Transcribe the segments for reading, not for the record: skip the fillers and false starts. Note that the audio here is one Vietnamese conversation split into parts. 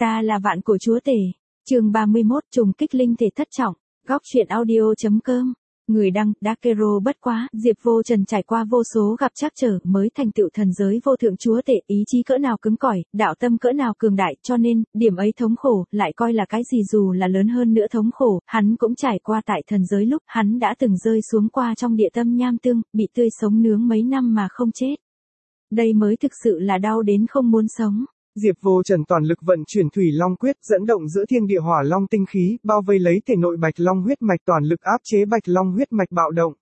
Ta là vạn cổ chúa tể. Chương 31 trùng kích linh thể thất trọng. Góc truyện audio.com. Người đăng, Dakero bất quá, Diệp Vô Trần trải qua vô số gặp trắc trở mới thành tựu thần giới vô thượng chúa tể, ý chí cỡ nào cứng cỏi, đạo tâm cỡ nào cường đại, cho nên, điểm ấy thống khổ, lại coi là cái gì dù là lớn hơn nữa thống khổ, hắn cũng trải qua tại thần giới lúc hắn đã từng rơi xuống qua trong địa tâm nham tương, bị tươi sống nướng mấy năm mà không chết. Đây mới thực sự là đau đến không muốn sống. Diệp Vô Trần toàn lực vận chuyển Thủy Long Quyết, dẫn động giữa thiên địa hỏa long tinh khí, bao vây lấy thể nội Bạch Long huyết mạch, toàn lực áp chế Bạch Long huyết mạch bạo động.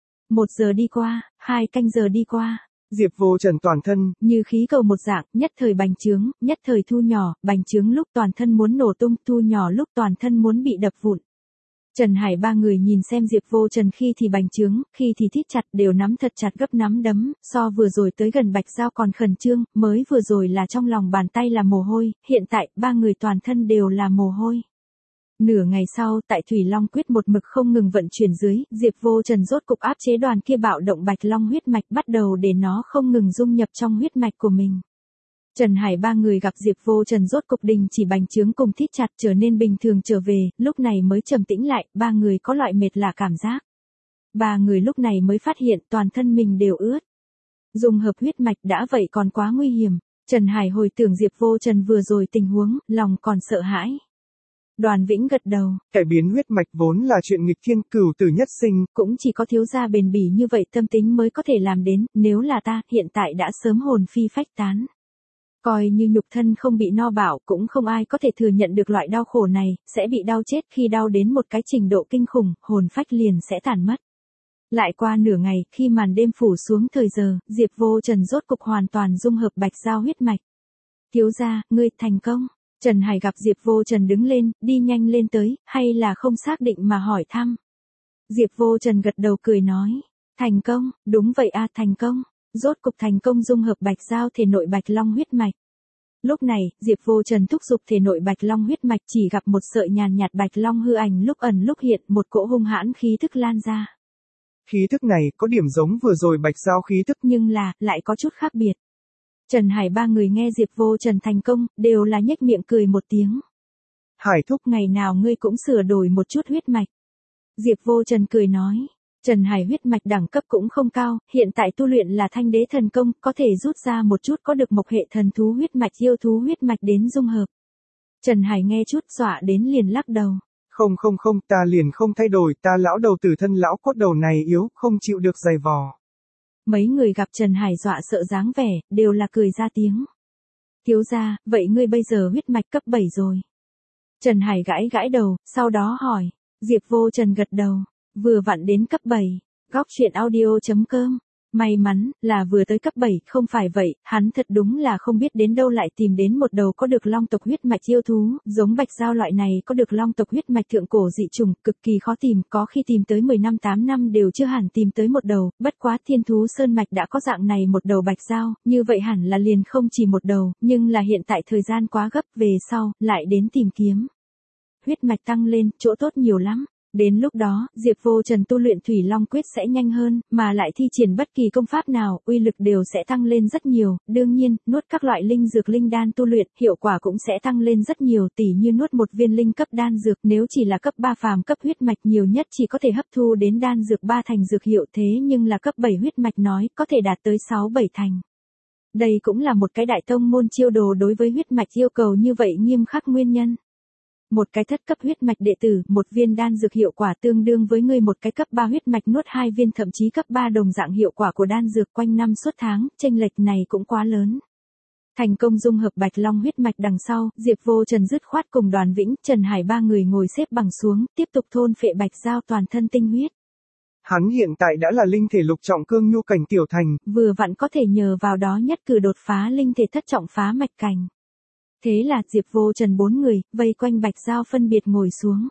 1 giờ đi qua, 2 canh giờ đi qua. Diệp Vô Trần toàn thân như khí cầu một dạng, nhất thời bành trướng, nhất thời thu nhỏ, bành trướng lúc toàn thân muốn nổ tung, thu nhỏ lúc toàn thân muốn bị đập vụn. Trần Hải ba người nhìn xem Diệp Vô Trần khi thì bành trướng, khi thì thít chặt, đều nắm thật chặt gấp nắm đấm, so vừa rồi tới gần Bạch Giao còn khẩn trương, mới vừa rồi là trong lòng bàn tay là mồ hôi, hiện tại ba người toàn thân đều là mồ hôi. Nửa ngày sau, tại Thủy Long Quyết một mực không ngừng vận chuyển dưới, Diệp Vô Trần rốt cục áp chế đoàn kia bạo động Bạch Long huyết mạch, bắt đầu để nó không ngừng dung nhập trong huyết mạch của mình. Trần Hải ba người gặp Diệp Vô Trần rốt cục đình chỉ bành trướng cùng thít chặt trở nên bình thường trở về, lúc này mới trầm tĩnh lại, ba người có loại mệt lạ cảm giác. Ba người lúc này mới phát hiện toàn thân mình đều ướt. Dung hợp huyết mạch đã vậy còn quá nguy hiểm. Trần Hải hồi tưởng Diệp Vô Trần vừa rồi tình huống, lòng còn sợ hãi. Đoàn Vĩnh gật đầu. Cải biến huyết mạch vốn là chuyện nghịch thiên, cửu tử nhất sinh. Cũng chỉ có thiếu gia bền bỉ như vậy tâm tính mới có thể làm đến, nếu là ta, hiện tại đã sớm hồn phi phách tán. Coi như nhục thân không bị no bạo, cũng không ai có thể thừa nhận được loại đau khổ này, sẽ bị đau chết, khi đau đến một cái trình độ kinh khủng, hồn phách liền sẽ tàn mất. Lại qua nửa ngày, khi màn đêm phủ xuống thời giờ, Diệp Vô Trần rốt cục hoàn toàn dung hợp Bạch Giao huyết mạch. Thiếu gia, ngươi thành công. Trần Hải gặp Diệp Vô Trần đứng lên, đi nhanh lên tới, hay là không xác định mà hỏi thăm. Diệp Vô Trần gật đầu cười nói, thành công, đúng vậy a, thành công. Rốt cục thành công dung hợp Bạch Giao thể nội Bạch Long huyết mạch. Lúc này, Diệp Vô Trần thúc giục thể nội Bạch Long huyết mạch, chỉ gặp một sợi nhàn nhạt Bạch Long hư ảnh lúc ẩn lúc hiện, một cỗ hung hãn khí thức lan ra. Khí thức này có điểm giống vừa rồi Bạch Giao khí thức, nhưng là, lại có chút khác biệt. Trần Hải ba người nghe Diệp Vô Trần thành công, đều là nhếch miệng cười một tiếng. Hải thúc, ngày nào ngươi cũng sửa đổi một chút huyết mạch. Diệp Vô Trần cười nói. Trần Hải huyết mạch đẳng cấp cũng không cao, hiện tại tu luyện là Thanh Đế thần công, có thể rút ra một chút có được mộc hệ thần thú huyết mạch, yêu thú huyết mạch đến dung hợp. Trần Hải nghe chút dọa đến liền lắc đầu. Không, ta liền không thay đổi, ta lão đầu tử thân lão cốt đầu này yếu, không chịu được dày vò. Mấy người gặp Trần Hải dọa sợ dáng vẻ, đều là cười ra tiếng. Thiếu gia, vậy ngươi bây giờ huyết mạch cấp 7 rồi. Trần Hải gãi đầu, sau đó hỏi. Diệp Vô Trần gật đầu. Vừa vặn đến cấp 7, góc truyện audio.com. May mắn, là vừa tới cấp 7, không phải vậy, hắn thật đúng là không biết đến đâu lại tìm đến một đầu có được long tộc huyết mạch yêu thú, giống Bạch Giao loại này có được long tộc huyết mạch thượng cổ dị trùng, cực kỳ khó tìm, có khi tìm tới 10 năm 8 năm đều chưa hẳn tìm tới một đầu, bất quá Thiên Thú Sơn Mạch đã có dạng này một đầu Bạch Giao, như vậy hẳn là liền không chỉ một đầu, nhưng là hiện tại thời gian quá gấp, về sau, lại đến tìm kiếm. Huyết mạch tăng lên, chỗ tốt nhiều lắm. Đến lúc đó, Diệp Vô Trần tu luyện Thủy Long Quyết sẽ nhanh hơn, mà lại thi triển bất kỳ công pháp nào, uy lực đều sẽ tăng lên rất nhiều, đương nhiên, nuốt các loại linh dược linh đan tu luyện, hiệu quả cũng sẽ tăng lên rất nhiều, tỉ như nuốt một viên linh cấp đan dược, nếu chỉ là cấp 3 phàm cấp huyết mạch nhiều nhất chỉ có thể hấp thu đến đan dược 3 thành dược hiệu, thế nhưng là cấp 7 huyết mạch nói, có thể đạt tới 6-7 thành. Đây cũng là một cái đại tông môn chiêu đồ đối với huyết mạch yêu cầu như vậy nghiêm khắc nguyên nhân. Một cái thất cấp huyết mạch đệ tử, một viên đan dược hiệu quả tương đương với ngươi một cái cấp 3 huyết mạch nuốt 2 viên thậm chí cấp 3 đồng dạng hiệu quả của đan dược quanh năm suốt tháng, chênh lệch này cũng quá lớn. Thành công dung hợp Bạch Long huyết mạch đằng sau, Diệp Vô Trần dứt khoát cùng Đoàn Vĩnh, Trần Hải ba người ngồi xếp bằng xuống, tiếp tục thôn phệ Bạch Giao toàn thân tinh huyết. Hắn hiện tại đã là linh thể lục trọng cương nhu cảnh tiểu thành, vừa vặn có thể nhờ vào đó nhất cử đột phá linh thể thất trọng phá mạch cảnh. Thế là Diệp Vô Trần 4 người, vây quanh Bạch Giao phân biệt ngồi xuống.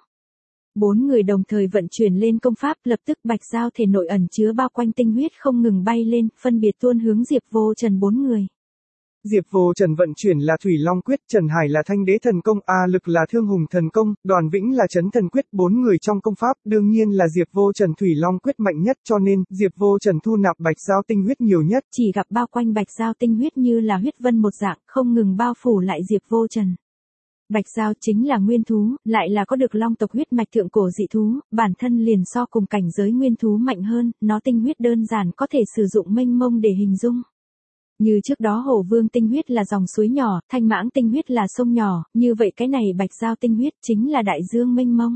4 người đồng thời vận chuyển lên công pháp, lập tức Bạch Giao thể nội ẩn chứa bao quanh tinh huyết không ngừng bay lên, phân biệt tuôn hướng Diệp Vô Trần 4 người. Diệp Vô Trần vận chuyển là Thủy Long Quyết, Trần Hải là Thanh Đế thần công, A Lực là Thương Hùng thần công, Đoàn Vĩnh là Chấn Thần Quyết, 4 người trong công pháp, đương nhiên là Diệp Vô Trần Thủy Long Quyết mạnh nhất, cho nên Diệp Vô Trần thu nạp Bạch Giao tinh huyết nhiều nhất. Chỉ gặp bao quanh Bạch Giao tinh huyết như là huyết vân một dạng, không ngừng bao phủ lại Diệp Vô Trần. Bạch Dao chính là nguyên thú, lại là có được long tộc huyết mạch thượng cổ dị thú, bản thân liền so cùng cảnh giới nguyên thú mạnh hơn, nó tinh huyết đơn giản có thể sử dụng mênh mông để hình dung. Như trước đó Hổ Vương tinh huyết là dòng suối nhỏ, Thanh Mãng tinh huyết là sông nhỏ, như vậy cái này Bạch Dao tinh huyết chính là đại dương mênh mông.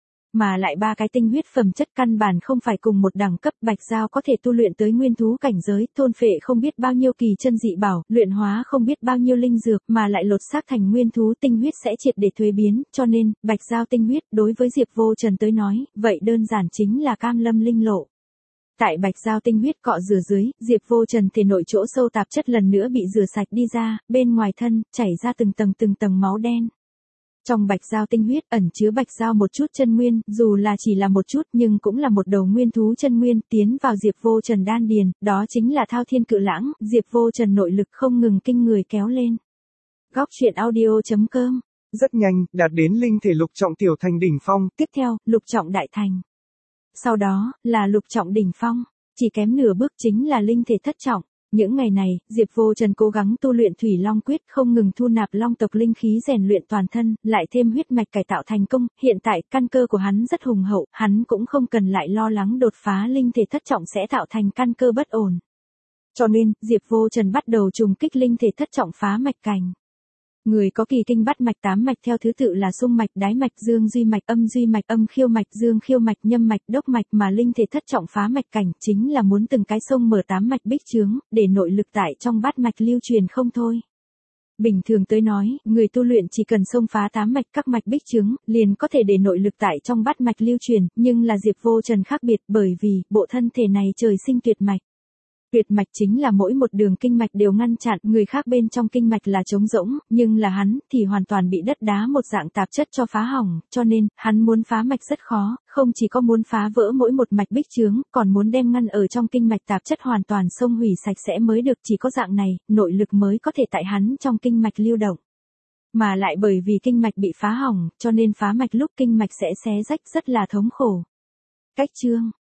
Mà lại ba cái tinh huyết phẩm chất căn bản không phải cùng một đẳng cấp, Bạch Dao có thể tu luyện tới nguyên thú cảnh giới, thôn phệ không biết bao nhiêu kỳ chân dị bảo, luyện hóa không biết bao nhiêu linh dược, mà lại lột xác thành nguyên thú, tinh huyết sẽ triệt để thuế biến, cho nên, Bạch Dao tinh huyết đối với Diệp Vô Trần tới nói, vậy đơn giản chính là cam lâm linh lộ. Tại Bạch Dao tinh huyết cọ rửa dưới, Diệp Vô Trần thể nội chỗ sâu tạp chất lần nữa bị rửa sạch đi ra, bên ngoài thân, chảy ra từng tầng máu đen. Trong Bạch Dao tinh huyết ẩn chứa Bạch Dao một chút chân nguyên, dù là chỉ là một chút nhưng cũng là một đầu nguyên thú chân nguyên tiến vào Diệp Vô Trần đan điền, đó chính là Thao Thiên Cự Lãng, Diệp Vô Trần nội lực không ngừng kinh người kéo lên. Góc truyện audio.com. Rất nhanh, đạt đến linh thể lục trọng tiểu thành đỉnh phong. Tiếp theo, lục trọng đại thành. Sau đó, là lục trọng đỉnh phong, chỉ kém nửa bước chính là linh thể thất trọng. Những ngày này, Diệp Vô Trần cố gắng tu luyện Thủy Long Quyết, không ngừng thu nạp long tộc linh khí rèn luyện toàn thân, lại thêm huyết mạch cải tạo thành công, hiện tại căn cơ của hắn rất hùng hậu, hắn cũng không cần lại lo lắng đột phá linh thể thất trọng sẽ tạo thành căn cơ bất ổn. Cho nên, Diệp Vô Trần bắt đầu trùng kích linh thể thất trọng phá mạch cảnh. Người có kỳ kinh bắt mạch 8 mạch theo thứ tự là xung mạch, đái mạch, dương duy mạch, âm khiêu mạch, dương khiêu mạch, nhâm mạch, đốc mạch, mà linh thể thất trọng phá mạch cảnh chính là muốn từng cái sông mở 8 mạch bích chướng, để nội lực tại trong bát mạch lưu truyền không thôi. Bình thường tới nói, người tu luyện chỉ cần xông phá 8 mạch các mạch bích chướng, liền có thể để nội lực tại trong bát mạch lưu truyền, nhưng là Diệp Vô Trần khác biệt bởi vì, bộ thân thể này trời sinh tuyệt mạch. Tuyệt mạch chính là mỗi một đường kinh mạch đều ngăn chặn, người khác bên trong kinh mạch là trống rỗng, nhưng là hắn thì hoàn toàn bị đất đá một dạng tạp chất cho phá hỏng, cho nên, hắn muốn phá mạch rất khó, không chỉ có muốn phá vỡ mỗi một mạch bích chướng, còn muốn đem ngăn ở trong kinh mạch tạp chất hoàn toàn xông hủy sạch sẽ mới được, chỉ có dạng này, nội lực mới có thể tại hắn trong kinh mạch lưu động. Mà lại bởi vì kinh mạch bị phá hỏng, cho nên phá mạch lúc kinh mạch sẽ xé rách rất là thống khổ. Cách chương